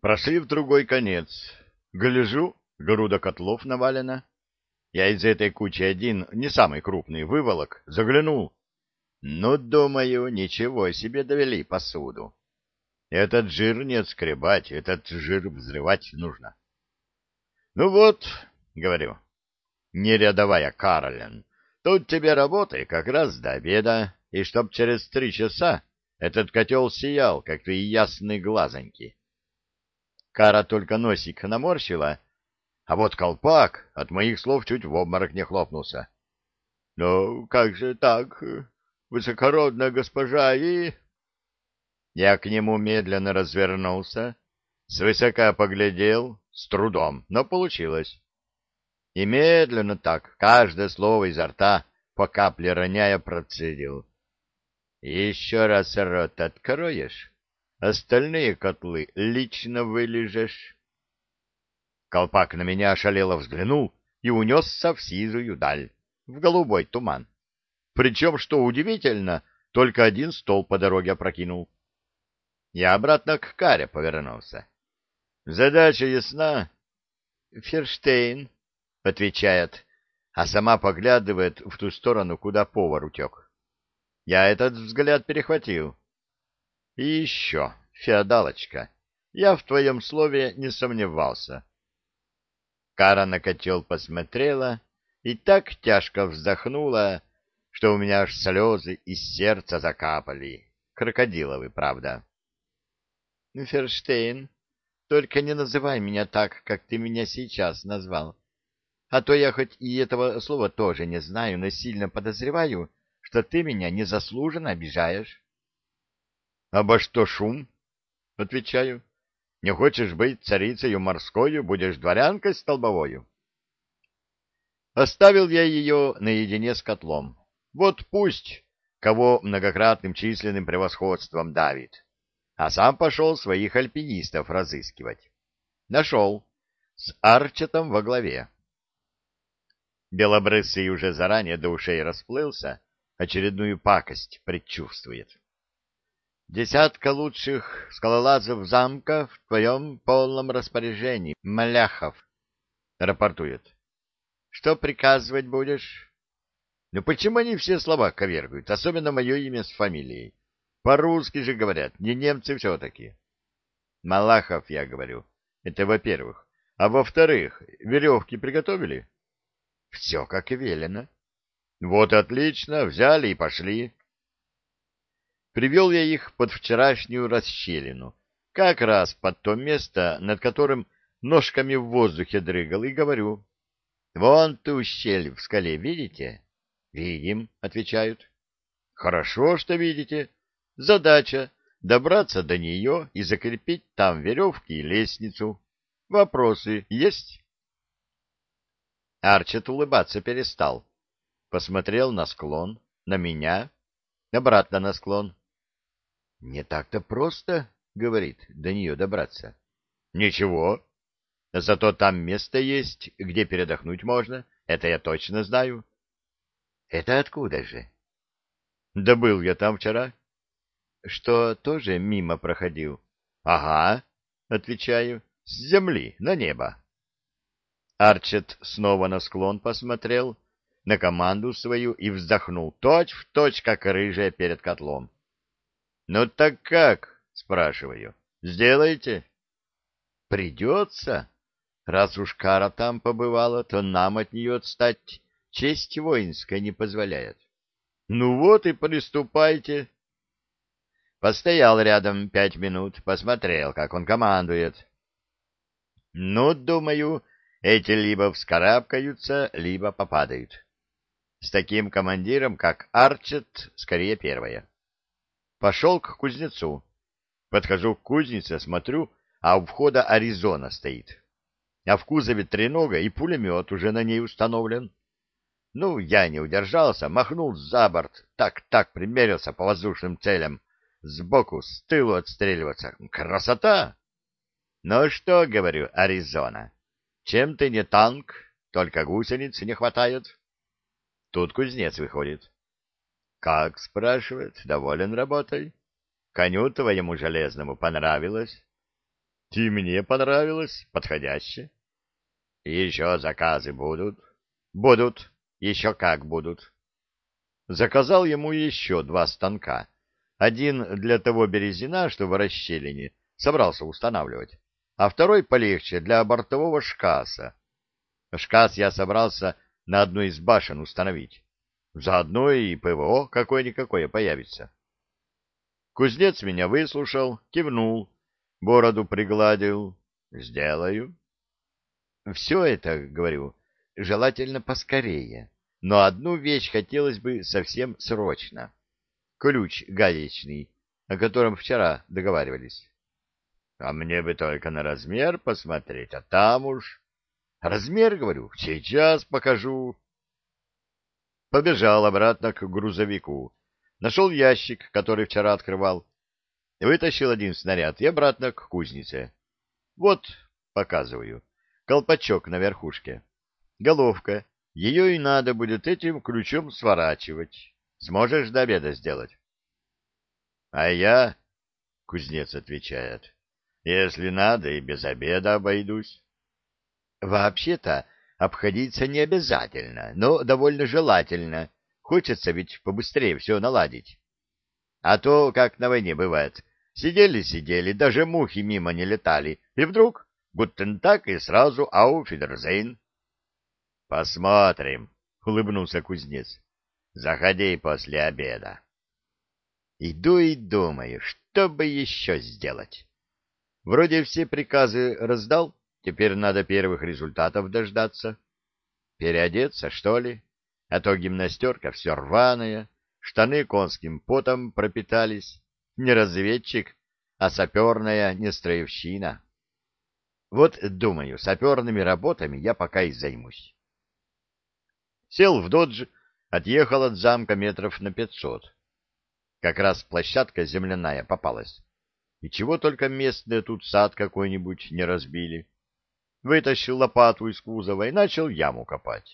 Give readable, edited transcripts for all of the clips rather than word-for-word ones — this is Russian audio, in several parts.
Прошли в другой конец. Гляжу, груда котлов навалена. Я из этой кучи один, не самый крупный, выволок, заглянул. Ну, думаю, ничего себе довели посуду. Этот жир не отскребать, этот жир взрывать нужно. Ну вот, говорю, не рядовая Каролин, тут тебе работай как раз до обеда, и чтоб через 3 часа этот котел сиял, как твои ясные глазоньки. Кара только носик наморщила, а вот колпак от моих слов чуть в обморок не хлопнулся. — Ну, как же так, высокородная госпожа и... Я к нему медленно развернулся, свысока поглядел, с трудом, но получилось. И медленно так, каждое слово изо рта, по капле роняя, процедил. — Еще раз рот откроешь, остальные котлы лично вылежешь. Колпак на меня ошалело взглянул и унесся в сизую даль, в голубой туман. Причем, что удивительно, только один стол по дороге опрокинул. Я обратно к Каре повернулся. Задача ясна? Ферштейн, отвечает, а сама поглядывает в ту сторону, куда повар утек. Я этот взгляд перехватил. И еще, феодалочка, я в твоем слове не сомневался. Кара на котел посмотрела и так тяжко вздохнула, что у меня аж слезы из сердца закапали. Крокодиловы, правда. — Ферштейн, только не называй меня так, как ты меня сейчас назвал. А то я хоть и этого слова тоже не знаю, но сильно подозреваю, что ты меня незаслуженно обижаешь. — Обо что шум? — отвечаю. — Не хочешь быть царицею морскою, будешь дворянкой столбовою? Оставил я ее наедине с котлом. Вот пусть кого многократным численным превосходством давит. А сам пошел своих альпинистов разыскивать. Нашел. С Арчетом во главе. Белобрысый уже заранее до ушей расплылся, очередную пакость предчувствует. Десятка лучших скалолазов замка в твоем полном распоряжении, Маляхов, рапортует. Что приказывать будешь? Ну почему они все слова ковергают, особенно мое имя с фамилией? По-русски же говорят, не немцы все-таки. Малахов, я говорю, это во-первых. А во-вторых, веревки приготовили? Все как и велено. Вот отлично, взяли и пошли. Привел я их под вчерашнюю расщелину, как раз под то место, над которым ножками в воздухе дрыгал, и говорю. Вон ту щель в скале видите? Видим, отвечают. Хорошо, что видите. Задача — добраться до нее и закрепить там веревки и лестницу. Вопросы есть? Арчет улыбаться перестал. Посмотрел на склон, на меня, обратно на склон. — Не так-то просто, — говорит, — до нее добраться. — Ничего. Зато там место есть, где передохнуть можно. Это я точно знаю. — Это откуда же? — Да был я там вчера. — Что, тоже мимо проходил? — Ага, — отвечаю, — с земли на небо. Арчет снова на склон посмотрел, на команду свою и вздохнул точь в точь, как рыжая перед котлом. — Ну так как? — спрашиваю. — Сделаете? — Придется. Раз уж Кара там побывала, то нам от нее отстать честь воинская не позволяет. — Ну вот и приступайте. Постоял рядом 5 минут, посмотрел, как он командует. Ну, думаю, эти либо вскарабкаются, либо попадают. С таким командиром, как Арчет, скорее первое. Пошел к кузнецу. Подхожу к кузнице, смотрю, а у входа Аризона стоит. А в кузове тренога и пулемет уже на ней установлен. Ну, я не удержался, махнул за борт, так примерился по воздушным целям. Сбоку, с тылу отстреливаться. Красота! Ну что, говорю, Аризона, чем ты не танк, только гусениц не хватает? Тут кузнец выходит. Как, спрашивает, доволен работой? Коню твоему железному понравилось? И мне понравилось, подходяще. Еще заказы будут? Будут, еще как будут. Заказал ему еще 2 станка. Один для того березина, что в расщелине собрался устанавливать, а второй полегче для бортового шкаса. Шкас я собрался на одной из башен установить. Заодно и ПВО какое-никакое появится. Кузнец меня выслушал, кивнул, бороду пригладил. Сделаю. Все это, говорю, желательно поскорее, но одну вещь хотелось бы совсем срочно. Ключ гаечный, о котором вчера договаривались. А мне бы только на размер посмотреть, а там уж... Размер, говорю, сейчас покажу. Побежал обратно к грузовику. Нашел ящик, который вчера открывал. Вытащил один снаряд и обратно к кузнице. Вот, показываю, колпачок на верхушке. Головка. Ее и надо будет этим ключом сворачивать. Сможешь до обеда сделать? — А я, — кузнец отвечает, — если надо, и без обеда обойдусь. Вообще-то обходиться не обязательно, но довольно желательно. Хочется ведь побыстрее все наладить. А то, как на войне бывает, сидели-сидели, даже мухи мимо не летали, и вдруг гутен так и сразу ауф видерзейн. — Посмотрим, — улыбнулся кузнец. — Заходи после обеда. Иду и думаю, что бы еще сделать. Вроде все приказы раздал, теперь надо первых результатов дождаться. Переодеться, что ли? А то гимнастерка все рваная, штаны конским потом пропитались. Не разведчик, а саперная нестроевщина. Вот, думаю, саперными работами я пока и займусь. Сел в додж, отъехал от замка метров на 500. Как раз площадка земляная попалась. И чего только местные тут сад какой-нибудь не разбили. Вытащил лопату из кузова и начал яму копать.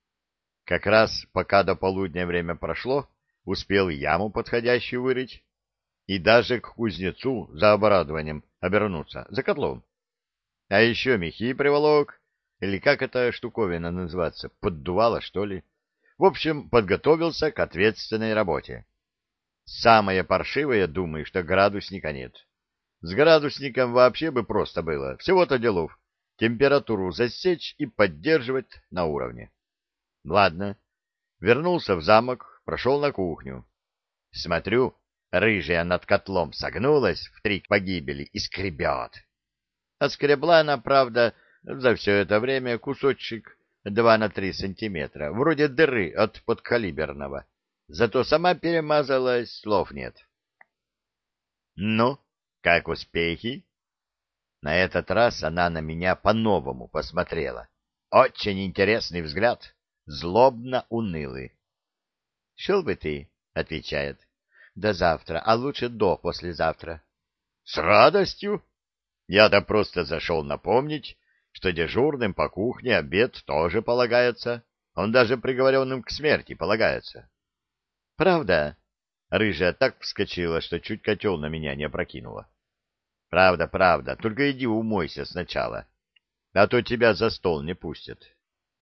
Как раз пока до полудня время прошло, успел яму подходящую вырыть и даже к кузнецу за оборудованием обернуться, за котлом. А еще мехи приволок, или как эта штуковина называется, поддувало, что ли. В общем, подготовился к ответственной работе. Самое паршивое, думаю, что градусника нет. С градусником вообще бы просто было. Всего-то делов. Температуру засечь и поддерживать на уровне. Ладно. Вернулся в замок, прошел на кухню. Смотрю, рыжая над котлом согнулась в 3 погибели и скребет. Отскребла она, правда, за все это время кусочек 2 на 3 сантиметра, вроде дыры от подкалиберного. Зато сама перемазалась, слов нет. Ну, как успехи? На этот раз она на меня по-новому посмотрела. Очень интересный взгляд, злобно унылый. — Шел бы ты, — отвечает, — до завтра, а лучше до послезавтра. — С радостью. Я-то просто зашел напомнить, что дежурным по кухне обед тоже полагается. Он даже приговоренным к смерти полагается. — Правда? Рыжая так вскочила, что чуть котел на меня не опрокинула. — Правда, правда, только иди умойся сначала, а то тебя за стол не пустят.